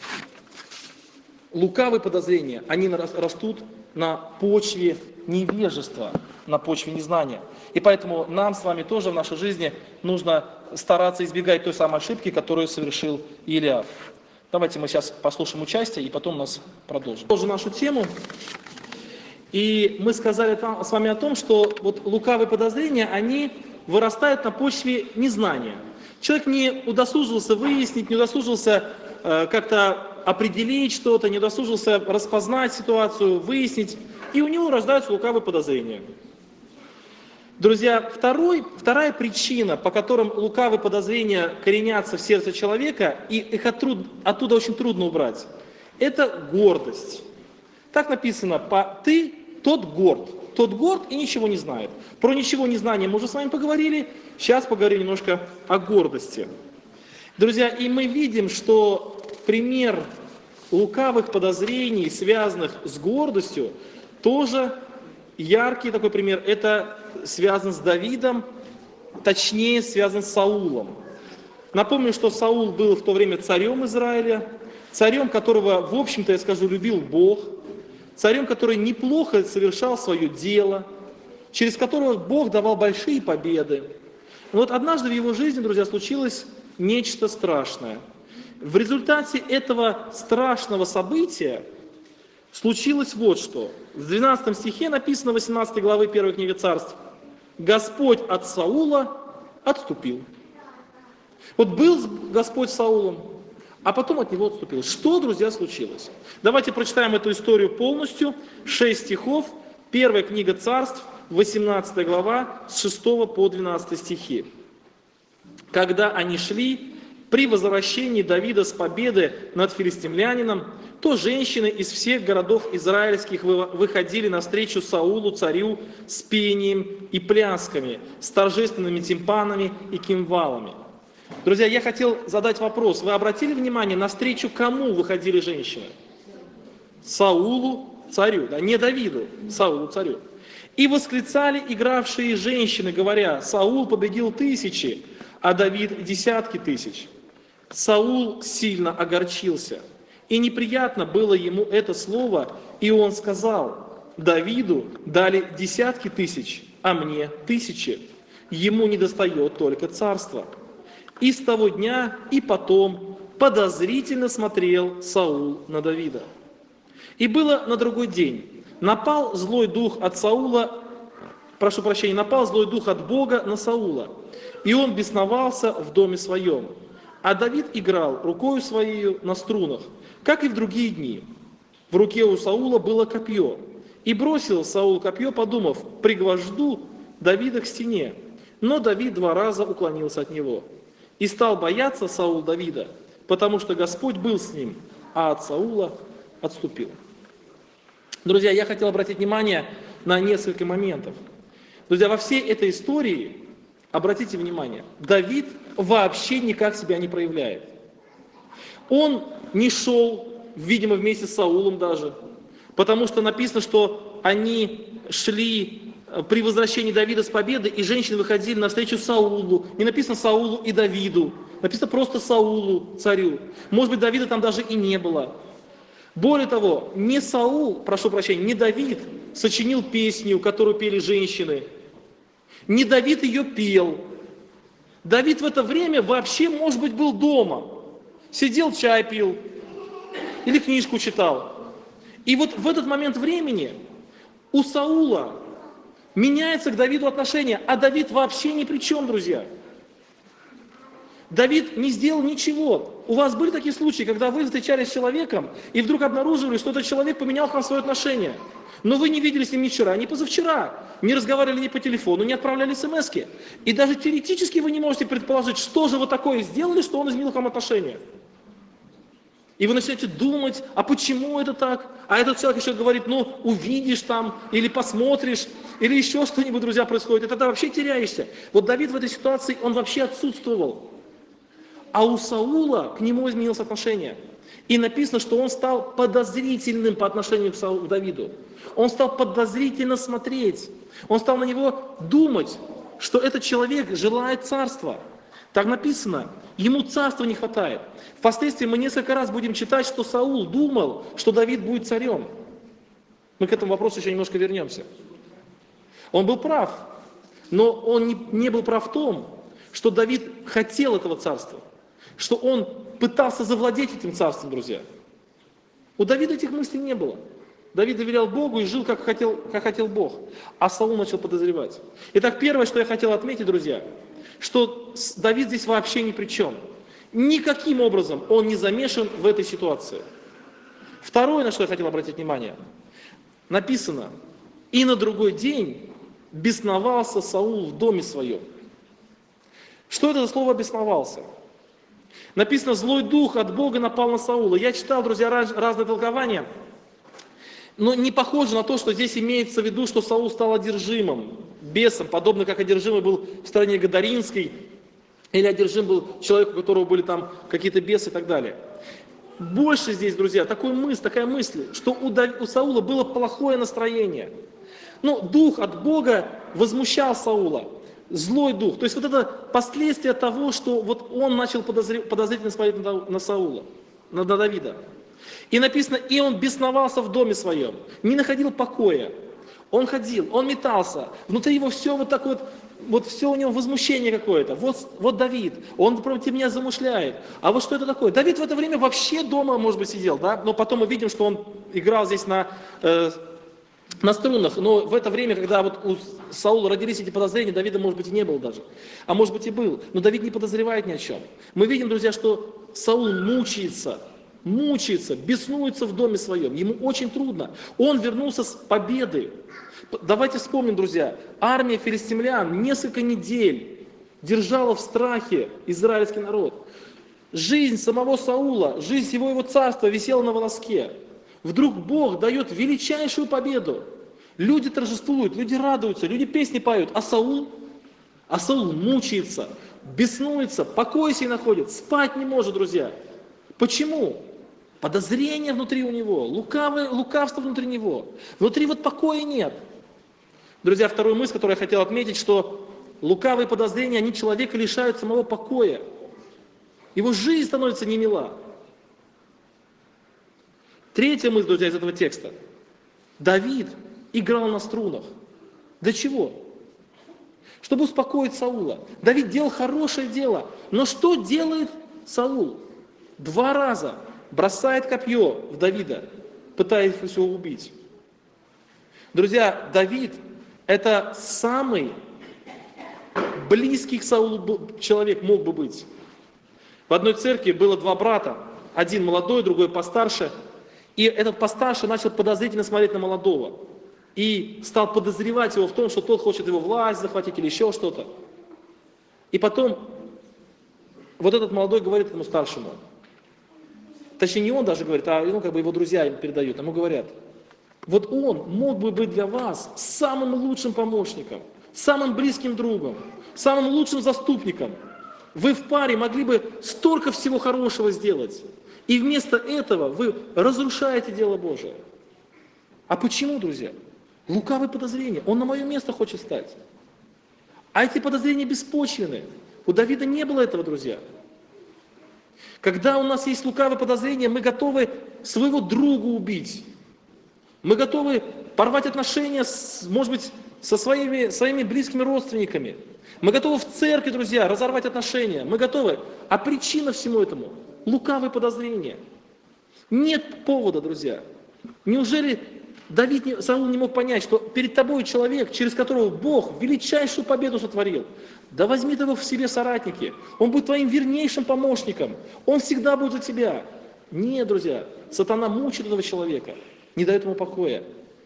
лукавые подозрения, они растут на почве невежества, на почве незнания. И поэтому нам с вами тоже в нашей жизни нужно стараться избегать той самой ошибки, которую совершил Илиав. Давайте мы сейчас послушаем участие, и потом нас продолжим. Продолжим нашу тему. И мы сказали с вами о том, что вот лукавые подозрения, они вырастают на почве незнания. Человек не удосужился выяснить, не удосужился как-то определить что-то, не удосужился распознать ситуацию, выяснить, и у него рождаются лукавые подозрения. Друзья, вторая причина, по которым лукавые подозрения коренятся в сердце человека, и их оттуда очень трудно убрать, это гордость. Так написано, ты тот горд и ничего не знает. Про ничего не знание мы уже с вами поговорили, сейчас поговорим немножко о гордости. Друзья, и мы видим, что пример лукавых подозрений, связанных с гордостью, тоже яркий такой пример, это связан с Давидом, точнее связан с Саулом. Напомню, что Саул был в то время царем Израиля, царем, которого, в общем-то, я скажу, любил Бог, царем, который неплохо совершал свое дело, через которого Бог давал большие победы. Но вот однажды в его жизни, друзья, случилось нечто страшное. В результате этого страшного события случилось вот что. В 12 стихе написано, 18 главы 1 книги Царств, «Господь от Саула отступил». Вот был Господь с Саулом, а потом от него отступил. Что, друзья, случилось? Давайте прочитаем эту историю полностью. 6 стихов, 1 книга Царств, 18 глава, с 6 по 12 стихи. «Когда они шли, при возвращении Давида с победы над филистимлянином, то женщины из всех городов израильских выходили навстречу Саулу, царю, с пением и плясками, с торжественными тимпанами и кимвалами». Друзья, я хотел задать вопрос. Вы обратили внимание, навстречу кому выходили женщины? Саулу, царю, да, не Давиду, Саулу, царю. «И восклицали игравшие женщины, говоря, Саул победил тысячи, а Давид десятки тысяч. Саул сильно огорчился, и неприятно было ему это слово, и он сказал, Давиду дали десятки тысяч, а мне тысячи. Ему недостает только царства. И с того дня и потом подозрительно смотрел Саул на Давида. И было на другой день. Напал злой дух от Саула, напал злой дух от Бога на Саула, и он бесновался в доме своем. А Давид играл рукою своей на струнах, как и в другие дни. В руке у Саула было копье. И бросил Саул копье, подумав, пригвожду Давида к стене. Но Давид 2 раза уклонился от него. И стал бояться Саул Давида, потому что Господь был с ним, а от Саула отступил. Друзья, я хотел обратить внимание на несколько моментов. Друзья, во всей этой истории, обратите внимание, Давид вообще никак себя не проявляет. Он не шел, видимо, вместе с Саулом даже, потому что написано, что они шли при возвращении Давида с победы, и женщины выходили навстречу Саулу. Не написано Саулу и Давиду, написано просто Саулу, царю. Может быть, Давида там даже и не было. Более того, не Саул, не Давид сочинил песню, которую пели женщины. Не Давид ее пел. Давид в это время вообще, может быть, был дома. Сидел, чай пил или книжку читал. И вот в этот момент времени у Саула меняется к Давиду отношение, а Давид вообще ни при чем, друзья. Давид не сделал ничего. У вас были такие случаи, когда вы встречались с человеком и вдруг обнаружили, что этот человек поменял к вам свое отношение. Но вы не видели с ним ни вчера, ни позавчера, не разговаривали ни по телефону, не отправляли смс-ки. И даже теоретически вы не можете предположить, что же вы такое сделали, что он изменил к вам отношения. И вы начинаете думать, а почему это так? А этот человек еще говорит, ну увидишь там, или посмотришь, или еще что-нибудь, друзья, происходит. И тогда вообще теряешься. Вот Давид в этой ситуации, он вообще отсутствовал. А у Саула к нему изменилось отношение. И написано, что он стал подозрительным по отношению к Давиду. Он стал подозрительно смотреть. Он стал на него думать, что этот человек желает царства. Так написано, ему царства не хватает. Впоследствии мы несколько раз будем читать, что Саул думал, что Давид будет царем. Мы к этому вопросу еще немножко вернемся. Он был прав, но он не был прав в том, что Давид хотел этого царства, что он пытался завладеть этим царством, друзья. У Давида этих мыслей не было. Давид доверял Богу и жил, как хотел Бог. А Саул начал подозревать. Итак, первое, что я хотел отметить, друзья, что Давид здесь вообще ни при чем. Никаким образом он не замешан в этой ситуации. Второе, на что я хотел обратить внимание. Написано, и на другой день бесновался Саул в доме своем. Что это за слово «бесновался»? Написано, злой дух от Бога напал на Саула. Я читал, друзья, разные толкования, но не похоже на то, что здесь имеется в виду, что Саул стал одержимым, бесом, подобно как одержимый был в стране Гадаринской, или одержим был человек, у которого были там какие-то бесы и так далее. Больше здесь, друзья, такая мысль, что у Саула было плохое настроение. Ну, дух от Бога возмущал Саула. Злой дух. То есть вот это последствия того, что вот он начал подозрительно смотреть на Саула, на Давида. И написано, и он бесновался в доме своем, не находил покоя. Он ходил, он метался, внутри его все вот так вот все у него возмущение какое-то. Вот Давид, он против меня замышляет. А вот что это такое? Давид в это время вообще дома, может быть, сидел, да? Но потом мы видим, что он играл здесь на струнах. Но в это время, когда вот у Саула родились эти подозрения, Давида, может быть, и не было даже. А может быть, и был. Но Давид не подозревает ни о чем. Мы видим, друзья, что Саул мучается, беснуется в доме своем. Ему очень трудно. Он вернулся с победы. Давайте вспомним, друзья, армия филистимлян несколько недель держала в страхе израильский народ. Жизнь самого Саула, жизнь всего его царства висела на волоске. Вдруг Бог дает величайшую победу. Люди торжествуют, люди радуются, люди песни поют. А Саул мучается, беснуется, покоя себе находит, спать не может, друзья. Почему? Подозрение внутри у него, лукавство внутри него. Внутри вот покоя нет. Друзья, вторую мысль, которую я хотел отметить, что лукавые подозрения, они человека лишают самого покоя. Его жизнь становится немила. Третья мысль, друзья, из этого текста. Давид играл на струнах. Для чего? Чтобы успокоить Саула. Давид делал хорошее дело. Но что делает Саул? 2 раза бросает копье в Давида, пытаясь его убить. Друзья, Давид – это самый близкий к Саулу человек мог бы быть. В одной церкви было 2 брата, один молодой, другой постарше. И этот постарше начал подозрительно смотреть на молодого. И стал подозревать его в том, что тот хочет его власть захватить или еще что-то. И потом вот этот молодой говорит этому старшему. Точнее, не он даже говорит, а его друзья им передают. Ему говорят, вот он мог бы быть для вас самым лучшим помощником, самым близким другом, самым лучшим заступником. Вы в паре могли бы столько всего хорошего сделать. И вместо этого вы разрушаете дело Божие. А почему, друзья? Лукавые подозрения. Он на мое место хочет стать. А эти подозрения беспочвенны. У Давида не было этого, друзья. Когда у нас есть лукавые подозрения, мы готовы своего друга убить. Мы готовы порвать отношения, может быть, со своими близкими родственниками. Мы готовы в церкви, друзья, разорвать отношения. Мы готовы. А причина всему этому – лукавые подозрения. Нет повода, друзья. Неужели Саул не мог понять, что перед тобой человек, через которого Бог величайшую победу сотворил. Да возьми ты его в себе соратники. Он будет твоим вернейшим помощником. Он всегда будет за тебя. Нет, друзья, сатана мучит этого человека, не дает ему покоя.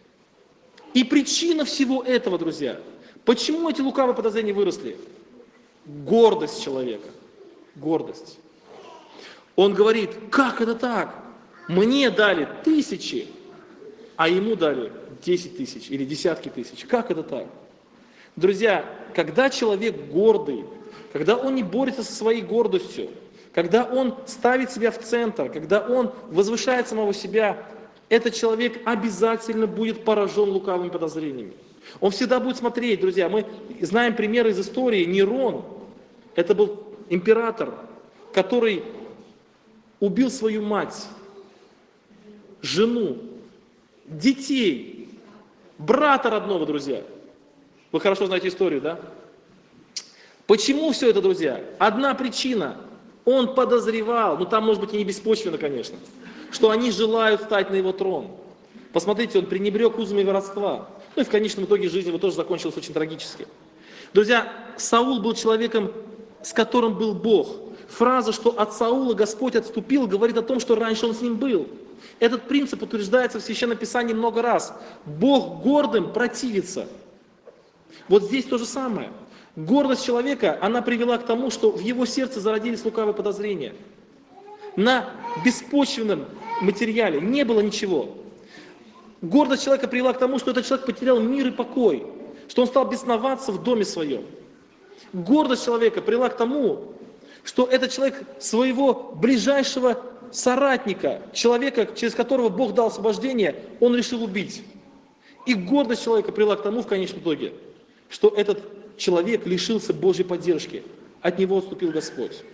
И причина всего этого, друзья, почему эти лукавые подозрения выросли? Гордость человека. Гордость. Он говорит, как это так? Мне дали 1000, а ему дали 10 тысяч или десятки тысяч. Как это так? Друзья, когда человек гордый, когда он не борется со своей гордостью, когда он ставит себя в центр, когда он возвышает самого себя, этот человек обязательно будет поражен лукавыми подозрениями. Он всегда будет смотреть, друзья, мы знаем примеры из истории. Нерон, это был император, который убил свою мать, жену, детей, брата родного, друзья. Вы хорошо знаете историю, да? Почему все это, друзья? Одна причина. Он подозревал, ну там может быть и не беспочвенно, конечно, что они желают встать на его трон. Посмотрите, он пренебрег узами воровства. Ну и в конечном итоге жизнь его тоже закончилась очень трагически. Друзья, Саул был человеком, с которым был Бог. Фраза, что от Саула Господь отступил, говорит о том, что раньше он с ним был. Этот принцип утверждается в Священном Писании много раз. Бог гордым противится. Вот здесь то же самое. Гордость человека, она привела к тому, что в его сердце зародились лукавые подозрения. На беспочвенном материале не было ничего. Гордость человека привела к тому, что этот человек потерял мир и покой, что он стал бесноваться в доме своем. Гордость человека привела к тому, что этот человек своего ближайшего соратника, человека, через которого Бог дал освобождение, он решил убить. И гордость человека привела к тому, в конечном итоге, что этот человек лишился Божьей поддержки. От него отступил Господь.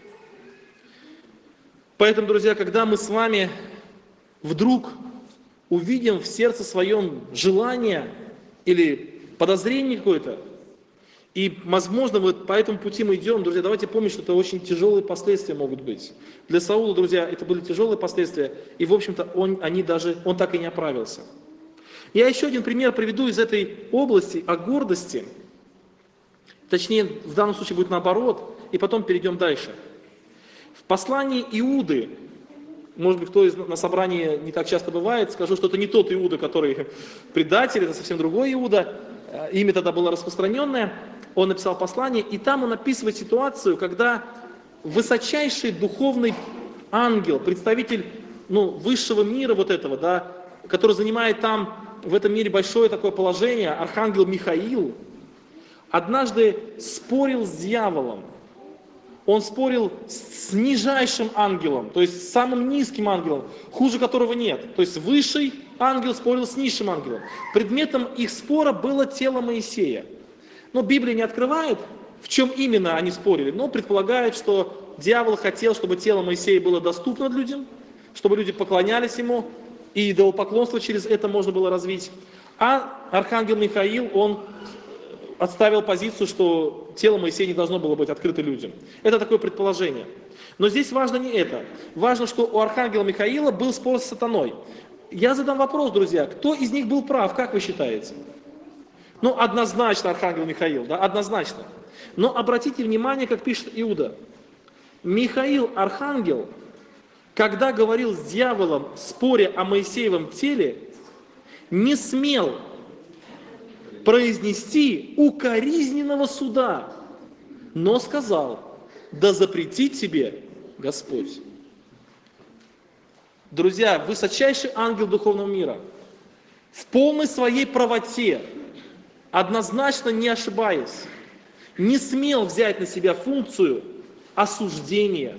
Поэтому, друзья, когда мы с вами вдруг увидим в сердце своем желание или подозрение какое-то, и, возможно, вот по этому пути мы идем, друзья, давайте помнить, что это очень тяжелые последствия могут быть. Для Саула, друзья, это были тяжелые последствия, и, в общем-то, он так и не оправился. Я еще один пример приведу из этой области о гордости. Точнее, в данном случае будет наоборот, и потом перейдем дальше. В послании Иуды, может быть, кто на собрании не так часто бывает, скажу, что это не тот Иуда, который предатель, это совсем другой Иуда, имя тогда было распространенное, он написал послание, и там он описывает ситуацию, когда высочайший духовный ангел, представитель высшего мира вот этого, да, который занимает там в этом мире большое такое положение, архангел Михаил, однажды спорил с дьяволом. Он спорил с нижайшим ангелом, то есть с самым низким ангелом, хуже которого нет. То есть высший ангел спорил с низшим ангелом. Предметом их спора было тело Моисея. Но Библия не открывает, в чем именно они спорили, но предполагает, что дьявол хотел, чтобы тело Моисея было доступно людям, чтобы люди поклонялись ему, и идолопоклонство через это можно было развить. А архангел Михаил, он отставил позицию, что тело Моисея не должно было быть открыто людям. Это такое предположение. Но здесь важно не это. Важно, что у архангела Михаила был спор с сатаной. Я задам вопрос, друзья, кто из них был прав, как вы считаете? Однозначно архангел Михаил, да, однозначно. Но обратите внимание, как пишет Иуда. Михаил, архангел, когда говорил с дьяволом в споре о Моисеевом теле, не смел произнести укоризненного суда, но сказал: да запретит тебе Господь. Друзья, высочайший ангел духовного мира, в полной своей правоте, однозначно не ошибаясь, не смел взять на себя функцию осуждения.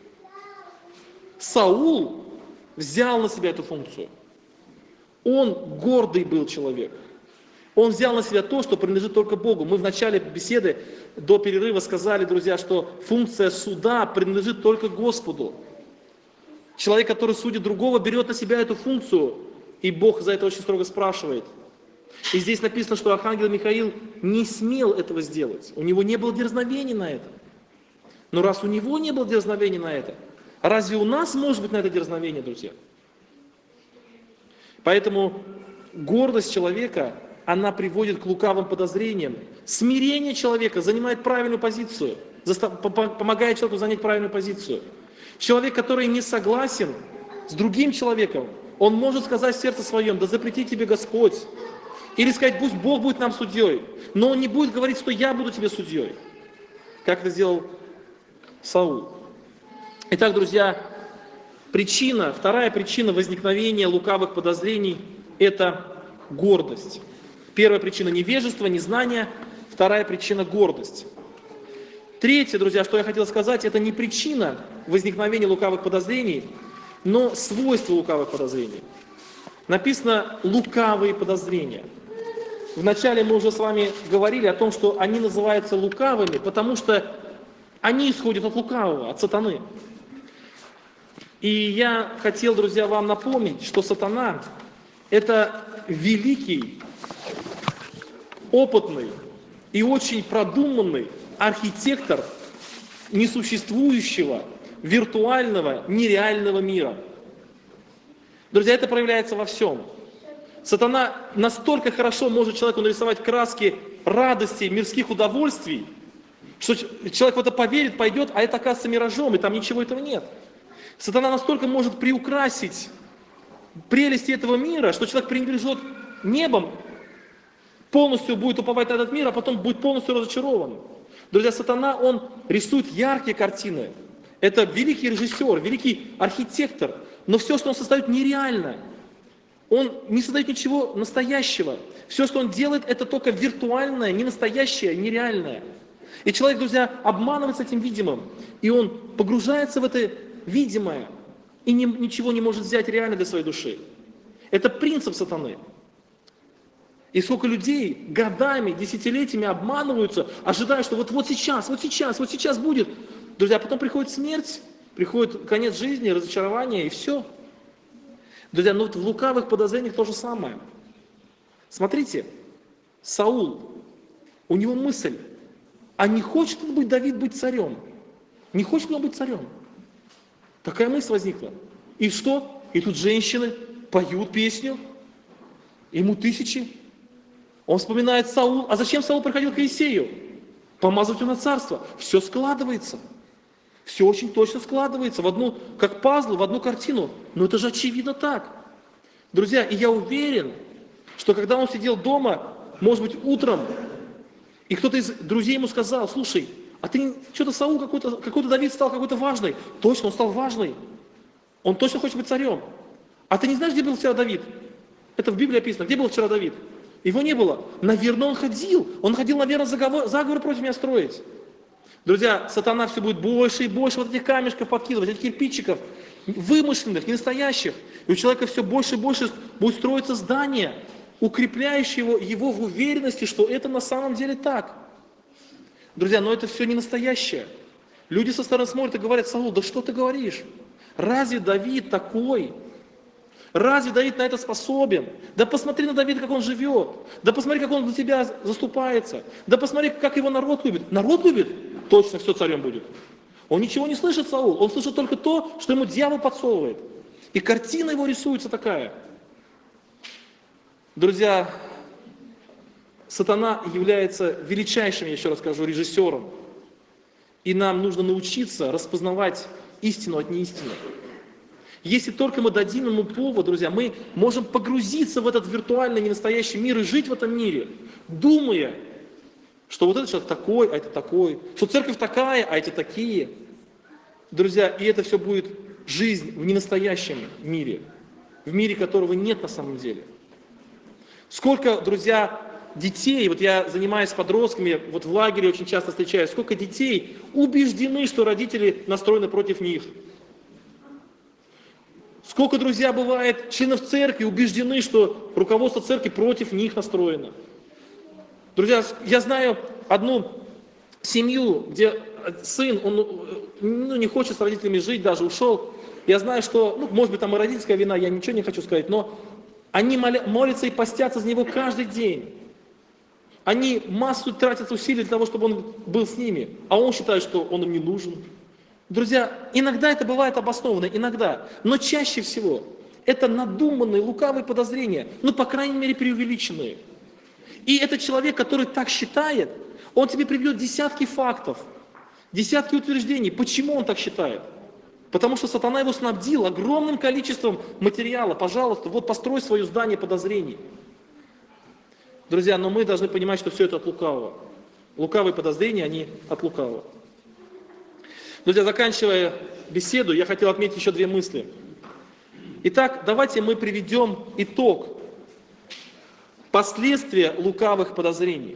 Саул взял на себя эту функцию. Он гордый был человек. Он взял на себя то, что принадлежит только Богу. Мы в начале беседы до перерыва сказали, друзья, что функция суда принадлежит только Господу. Человек, который судит другого, берет на себя эту функцию, и Бог за это очень строго спрашивает. И здесь написано, что архангел Михаил не смел этого сделать. У него не было дерзновения на это. Но раз у него не было дерзновения на это, разве у нас может быть на это дерзновение, друзья? Поэтому гордость человека, она приводит к лукавым подозрениям. Смирение человека занимает правильную позицию, помогает человеку занять правильную позицию. Человек, который не согласен с другим человеком, он может сказать в сердце своем: да запрети тебе Господь. Или сказать: пусть Бог будет нам судьей. Но он не будет говорить, что я буду тебе судьей. Как это сделал Саул. Итак, друзья, вторая причина возникновения лукавых подозрений – это гордость. Первая причина – невежество, незнание. Вторая причина – гордость. Третье, друзья, что я хотел сказать, это не причина возникновения лукавых подозрений, но свойство лукавых подозрений. Написано «лукавые подозрения». Вначале мы уже с вами говорили о том, что они называются лукавыми, потому что они исходят от лукавого, от сатаны. И я хотел, друзья, вам напомнить, что сатана – это великий, опытный и очень продуманный архитектор несуществующего, виртуального, нереального мира. Друзья, это проявляется во всем. Сатана настолько хорошо может человеку нарисовать краски радости, мирских удовольствий, что человек в это поверит, пойдет, а это оказывается миражом, и там ничего этого нет. Сатана настолько может приукрасить прелести этого мира, что человек пренебрежет небом, полностью будет уповать на этот мир, а потом будет полностью разочарован. Друзья, сатана, он рисует яркие картины. Это великий режиссер, великий архитектор, но все, что он создает, нереально. Он не создает ничего настоящего. Все, что он делает, это только виртуальное, не настоящее, нереальное. И человек, друзья, обманывается этим видимым, и он погружается в это видимое, и ничего не может взять реально для своей души. Это принцип сатаны. И сколько людей годами, десятилетиями обманываются, ожидая, что вот сейчас будет. Друзья, потом приходит смерть, приходит конец жизни, разочарование, и все. Друзья, но вот в лукавых подозрениях то же самое. Смотрите, Саул, у него мысль, а не хочет ли Давид быть царем? Не хочет ли он быть царем? Такая мысль возникла. И что? И тут женщины поют песню, ему тысячи. Он вспоминает Саул. А зачем Саул приходил к Иисею? Помазывать его на царство. Все складывается. Все очень точно складывается в одну, как пазл, в одну картину. Но это же очевидно так. Друзья, и я уверен, что когда он сидел дома, может быть, утром, и кто-то из друзей ему сказал: слушай, а ты что-то Саул какой-то Давид стал какой-то важный. Точно, он стал важный. Он точно хочет быть царем. А ты не знаешь, где был вчера Давид? Это в Библии описано. Где был вчера Давид? Его не было. Наверное, он ходил. Он ходил, наверное, заговор против меня строить. Друзья, сатана все будет больше и больше вот этих камешков подкидывать, этих кирпичиков, вымышленных, не настоящих. И у человека все больше и больше будет строиться здание, укрепляющее его в уверенности, что это на самом деле так. Друзья, но это все не настоящее. Люди со стороны смотрят и говорят: Саул, да что ты говоришь? Разве Давид такой? Разве Давид на это способен? Да посмотри на Давида, как он живет. Да посмотри, как он за тебя заступается. Да посмотри, как его народ любит. Народ любит? Точно все царем будет. Он ничего не слышит, Саул. Он слышит только то, что ему дьявол подсовывает. И картина его рисуется такая. Друзья, сатана является величайшим, я еще раз скажу, режиссером. И нам нужно научиться распознавать истину от неистины. Если только мы дадим ему повод, друзья, мы можем погрузиться в этот виртуальный, ненастоящий мир и жить в этом мире, думая, что вот этот человек такой, а это такой, что церковь такая, а эти такие. Друзья, и это все будет жизнь в ненастоящем мире, в мире, которого нет на самом деле. Сколько, друзья, детей, вот я занимаюсь подростками, вот в лагере очень часто встречаюсь, сколько детей убеждены, что родители настроены против них. Сколько, друзья, бывает членов церкви убеждены, что руководство церкви против них настроено. Друзья, я знаю одну семью, где сын, он не хочет с родителями жить, даже ушел. Я знаю, что, может быть, там и родительская вина, я ничего не хочу сказать, но они молятся и постятся за него каждый день. Они массу тратят усилий для того, чтобы он был с ними, а он считает, что он им не нужен. Друзья, иногда это бывает обоснованно, иногда, но чаще всего это надуманные, лукавые подозрения, ну, по крайней мере, преувеличенные. И этот человек, который так считает, он тебе приведет десятки фактов, десятки утверждений, почему он так считает. Потому что сатана его снабдил огромным количеством материала. Пожалуйста, вот построй свое здание подозрений. Друзья, но мы должны понимать, что все это от лукавого. Лукавые подозрения, они от лукавого. Друзья, заканчивая беседу, я хотел отметить еще две мысли. Итак, давайте мы приведем итог. Последствия лукавых подозрений.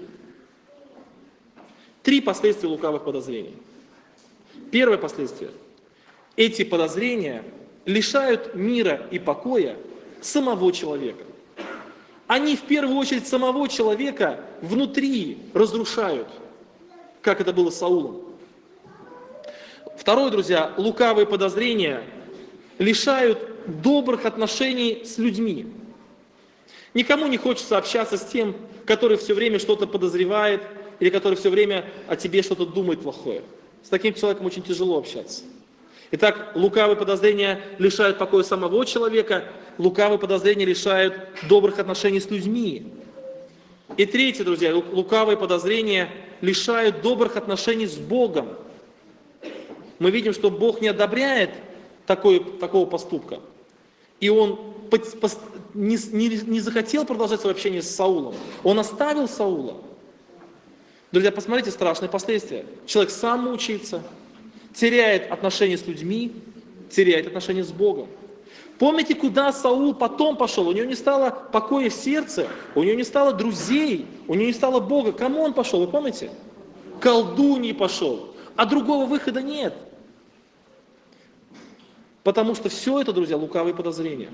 3 последствия лукавых подозрений. Первое последствие. Эти подозрения лишают мира и покоя самого человека. Они в первую очередь самого человека внутри разрушают, как это было с Саулом. Второе, друзья, лукавые подозрения лишают добрых отношений с людьми. Никому не хочется общаться с тем, который все время что-то подозревает или который все время о тебе что-то думает плохое. С таким человеком очень тяжело общаться. Итак, лукавые подозрения лишают покоя самого человека, лукавые подозрения лишают добрых отношений с людьми. И третье, друзья, лукавые подозрения лишают добрых отношений с Богом. Мы видим, что Бог не одобряет такого поступка. И Он не захотел продолжать свое общение с Саулом. Он оставил Саула. Друзья, посмотрите страшные последствия. Человек сам мучается, теряет отношения с людьми, теряет отношения с Богом. Помните, куда Саул потом пошел? У него не стало покоя в сердце, у него не стало друзей, у него не стало Бога. Кому он пошел, вы помните? К колдунье пошел, а другого выхода нет. Потому что все это, друзья, лукавые подозрения.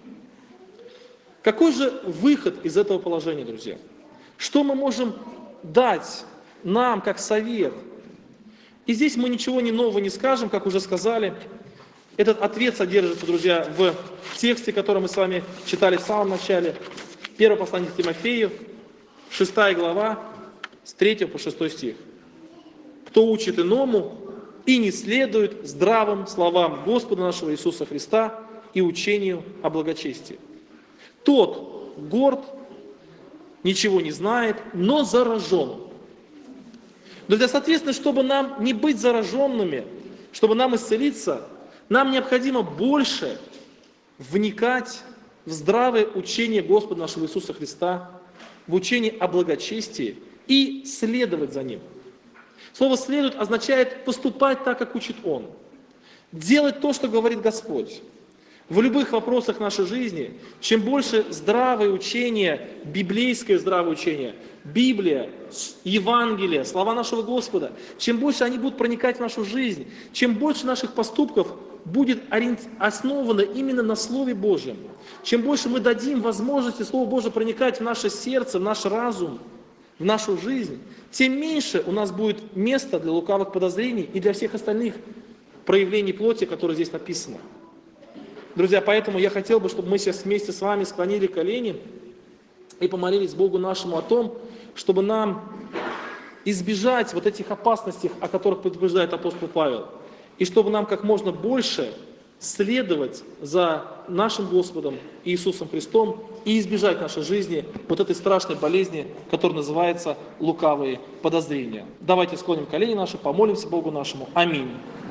Какой же выход из этого положения, друзья? Что мы можем дать нам как совет? И здесь мы ничего нового не скажем, как уже сказали. Этот ответ содержится, друзья, в тексте, который мы с вами читали в самом начале. 1 послание к Тимофею, 6 глава, с 3 по 6 стих. «Кто учит иному и не следует здравым словам Господа нашего Иисуса Христа и учению о благочестии. Тот горд, ничего не знает, но заражен». Друзья, соответственно, чтобы нам не быть зараженными, чтобы нам исцелиться, нам необходимо больше вникать в здравое учение Господа нашего Иисуса Христа, в учение о благочестии и следовать за Ним. Слово «следовать» означает поступать так, как учит Он, делать то, что говорит Господь. В любых вопросах нашей жизни, чем больше здравое учение, библейское здравое учение, Библия, Евангелие, слова нашего Господа, чем больше они будут проникать в нашу жизнь, чем больше наших поступков будет основано именно на Слове Божьем, чем больше мы дадим возможности Слову Божьему проникать в наше сердце, в наш разум, в нашу жизнь, тем меньше у нас будет места для лукавых подозрений и для всех остальных проявлений плоти, которые здесь написаны. Друзья, поэтому я хотел бы, чтобы мы сейчас вместе с вами склонили колени и помолились Богу нашему о том, чтобы нам избежать вот этих опасностей, о которых предупреждает апостол Павел, и чтобы нам как можно больше следовать за нашим Господом Иисусом Христом и избежать в нашей жизни вот этой страшной болезни, которая называется лукавые подозрения. Давайте склоним колени наши, помолимся Богу нашему. Аминь.